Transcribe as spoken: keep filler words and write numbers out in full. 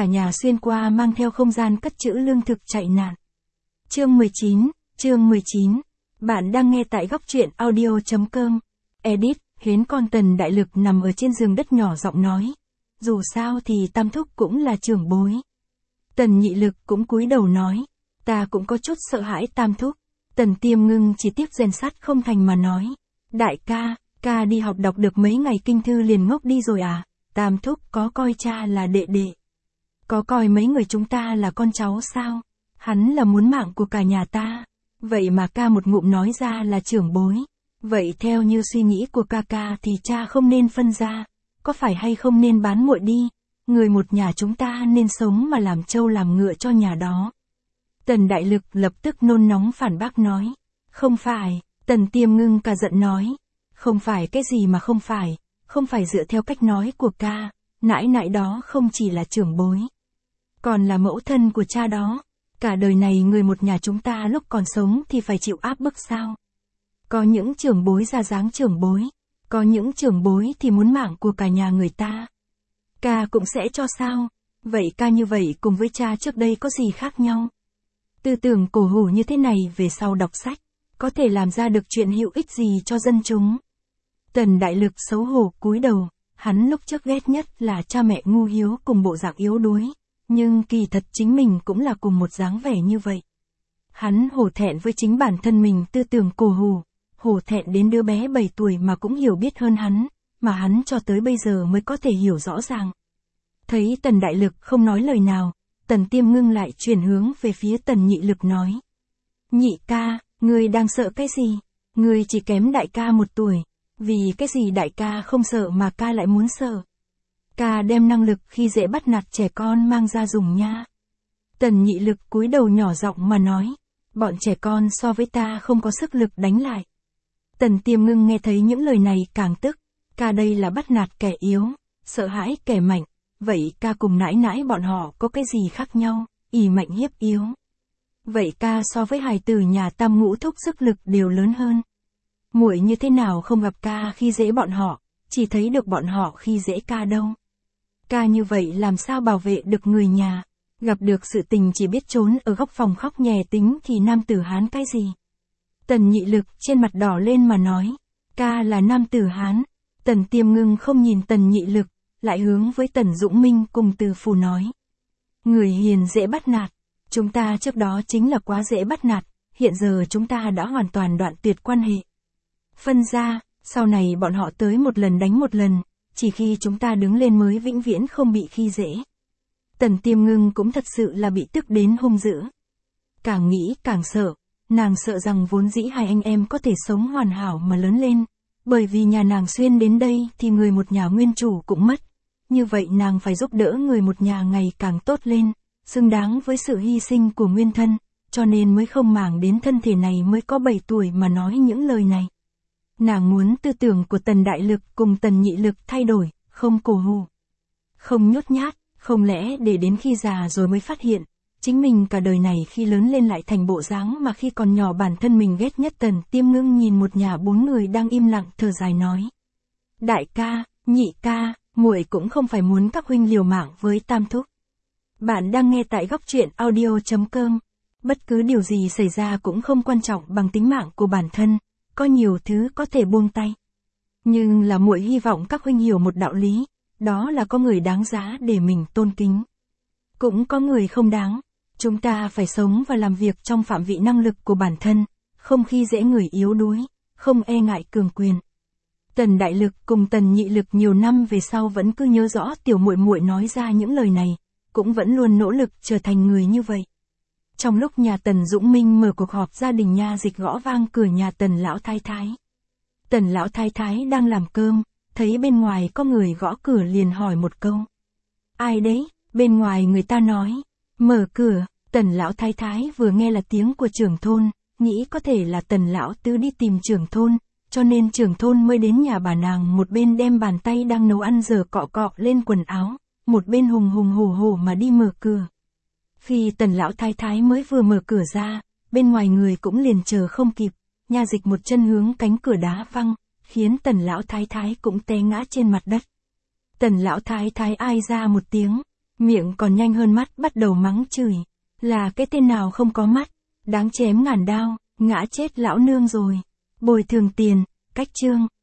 cả nhà xuyên qua mang theo không gian cất trữ lương thực chạy nạn. Chương mười chín, chương mười chín. Bạn đang nghe tại góc truyện audio chấm com. Edit, Hến con Tần Đại Lực nằm ở trên giường đất nhỏ giọng nói. Dù sao thì Tam Thúc cũng là trưởng bối. Tần Nhị Lực cũng cúi đầu nói. Ta cũng có chút sợ hãi Tam Thúc. Tần Tiêm Ngưng chỉ tiếc rèn sắt không thành mà nói. Đại ca, ca đi học đọc được mấy ngày kinh thư liền ngốc đi rồi à? Tam Thúc có coi cha là đệ đệ. Có coi mấy người chúng ta là con cháu sao? Hắn là muốn mạng của cả nhà ta. Vậy mà ca một ngụm nói ra là trưởng bối. Vậy theo như suy nghĩ của ca ca thì cha không nên phân ra. Có phải hay không nên bán muội đi? Người một nhà chúng ta nên sống mà làm trâu làm ngựa cho nhà đó. Tần Đại Lực lập tức nôn nóng phản bác nói. Không phải, Tần Tiêm Ngưng cả giận nói. Không phải cái gì mà không phải, không phải dựa theo cách nói của ca, nãi nãi đó không chỉ là trưởng bối. Còn là mẫu thân của cha đó. Cả đời này người một nhà chúng ta lúc còn sống thì phải chịu áp bức sao? Có những trưởng bối ra dáng trưởng bối, có những trưởng bối thì muốn mạng của cả nhà người ta. Ca cũng sẽ cho sao? Vậy ca như vậy cùng với cha trước đây có gì khác nhau? Tư tưởng cổ hủ như thế này về sau đọc sách, có thể làm ra được chuyện hữu ích gì cho dân chúng? Tần Đại Lực xấu hổ cúi đầu, hắn lúc trước ghét nhất là cha mẹ ngu hiếu cùng bộ dạng yếu đuối, nhưng kỳ thật chính mình cũng là cùng một dáng vẻ như vậy. Hắn hổ thẹn với chính bản thân mình tư tưởng cổ hủ, hổ thẹn đến đứa bé bảy tuổi mà cũng hiểu biết hơn hắn, mà hắn cho tới bây giờ mới có thể hiểu rõ ràng. Thấy Tần Đại Lực không nói lời nào, Tần Tiêm Ngưng lại chuyển hướng về phía Tần Nhị Lực nói. Nhị ca, ngươi đang sợ cái gì? Ngươi chỉ kém đại ca một tuổi. Vì cái gì đại ca không sợ mà ca lại muốn sợ? Ca đem năng lực khi dễ bắt nạt trẻ con mang ra dùng nha. Tần Nhị Lực cúi đầu nhỏ giọng mà nói. Bọn trẻ con so với ta không có sức lực đánh lại. Tần Tiêm Ngưng nghe thấy những lời này càng tức. Ca đây là bắt nạt kẻ yếu, sợ hãi kẻ mạnh. Vậy ca cùng nãi nãi bọn họ có cái gì khác nhau, ỷ mạnh hiếp yếu. Vậy ca so với hài tử nhà Tam Ngũ Thúc sức lực đều lớn hơn. Muội như thế nào không gặp ca khi dễ bọn họ, chỉ thấy được bọn họ khi dễ ca đâu. Ca như vậy làm sao bảo vệ được người nhà, gặp được sự tình chỉ biết trốn ở góc phòng khóc nhè tính thì nam tử Hán cái gì. Tần Nhị Lực trên mặt đỏ lên mà nói, ca là nam tử Hán. Tần Tiêm Ngưng không nhìn Tần Nhị Lực, lại hướng với Tần Dũng Minh cùng Từ Phù nói. Người hiền dễ bắt nạt, chúng ta trước đó chính là quá dễ bắt nạt, hiện giờ chúng ta đã hoàn toàn đoạn tuyệt quan hệ. Phân ra, sau này bọn họ tới một lần đánh một lần, chỉ khi chúng ta đứng lên mới vĩnh viễn không bị khi dễ. Tần Tiêm Ngưng cũng thật sự là bị tức đến hung dữ. Càng nghĩ càng sợ, nàng sợ rằng vốn dĩ hai anh em có thể sống hoàn hảo mà lớn lên, bởi vì nhà nàng xuyên đến đây thì người một nhà nguyên chủ cũng mất. Như vậy nàng phải giúp đỡ người một nhà ngày càng tốt lên, xứng đáng với sự hy sinh của nguyên thân, cho nên mới không màng đến thân thể này mới có bảy tuổi mà nói những lời này. Nàng muốn tư tưởng của Tần Đại Lực cùng Tần Nhị Lực thay đổi, không cổ hủ, không nhút nhát, không lẽ để đến khi già rồi mới phát hiện, chính mình cả đời này khi lớn lên lại thành bộ dáng mà khi còn nhỏ bản thân mình ghét nhất. Tần Tiêm Ngưng nhìn một nhà bốn người đang im lặng thở dài nói. Đại ca, nhị ca, muội cũng không phải muốn các huynh liều mạng với Tam Thúc. Bạn đang nghe tại góc truyện audio chấm com. Bất cứ điều gì xảy ra cũng không quan trọng bằng tính mạng của bản thân, có nhiều thứ có thể buông tay. Nhưng là muội hy vọng các huynh hiểu một đạo lý, đó là có người đáng giá để mình tôn kính. Cũng có người không đáng. Chúng ta phải sống và làm việc trong phạm vị năng lực của bản thân, không khi dễ người yếu đuối, không e ngại cường quyền. Tần Đại Lực cùng Tần Nhị Lực nhiều năm về sau vẫn cứ nhớ rõ tiểu muội muội nói ra những lời này, cũng vẫn luôn nỗ lực trở thành người như vậy. Trong lúc nhà Tần Dũng Minh mở cuộc họp gia đình nha dịch gõ vang cửa nhà Tần Lão Thái Thái. Tần Lão Thái Thái đang làm cơm, thấy bên ngoài có người gõ cửa liền hỏi một câu. Ai đấy? Bên ngoài người ta nói. Mở cửa. Tần Lão Thái Thái vừa nghe là tiếng của trưởng thôn, nghĩ có thể là Tần Lão Tứ đi tìm trưởng thôn, cho nên trưởng thôn mới đến nhà bà nàng, một bên đem bàn tay đang nấu ăn dở cọ cọ lên quần áo, một bên hùng hùng hổ hổ mà đi mở cửa. Khi Tần Lão Thái Thái mới vừa mở cửa ra, bên ngoài người cũng liền chờ không kịp, nha dịch một chân hướng cánh cửa đá văng, khiến Tần Lão Thái Thái cũng té ngã trên mặt đất. Tần Lão Thái Thái ai ra một tiếng, Miệng còn nhanh hơn mắt bắt đầu mắng chửi. Là cái tên nào không có mắt, đáng chém ngàn đao, ngã chết lão nương rồi. Bồi thường tiền, cách chương.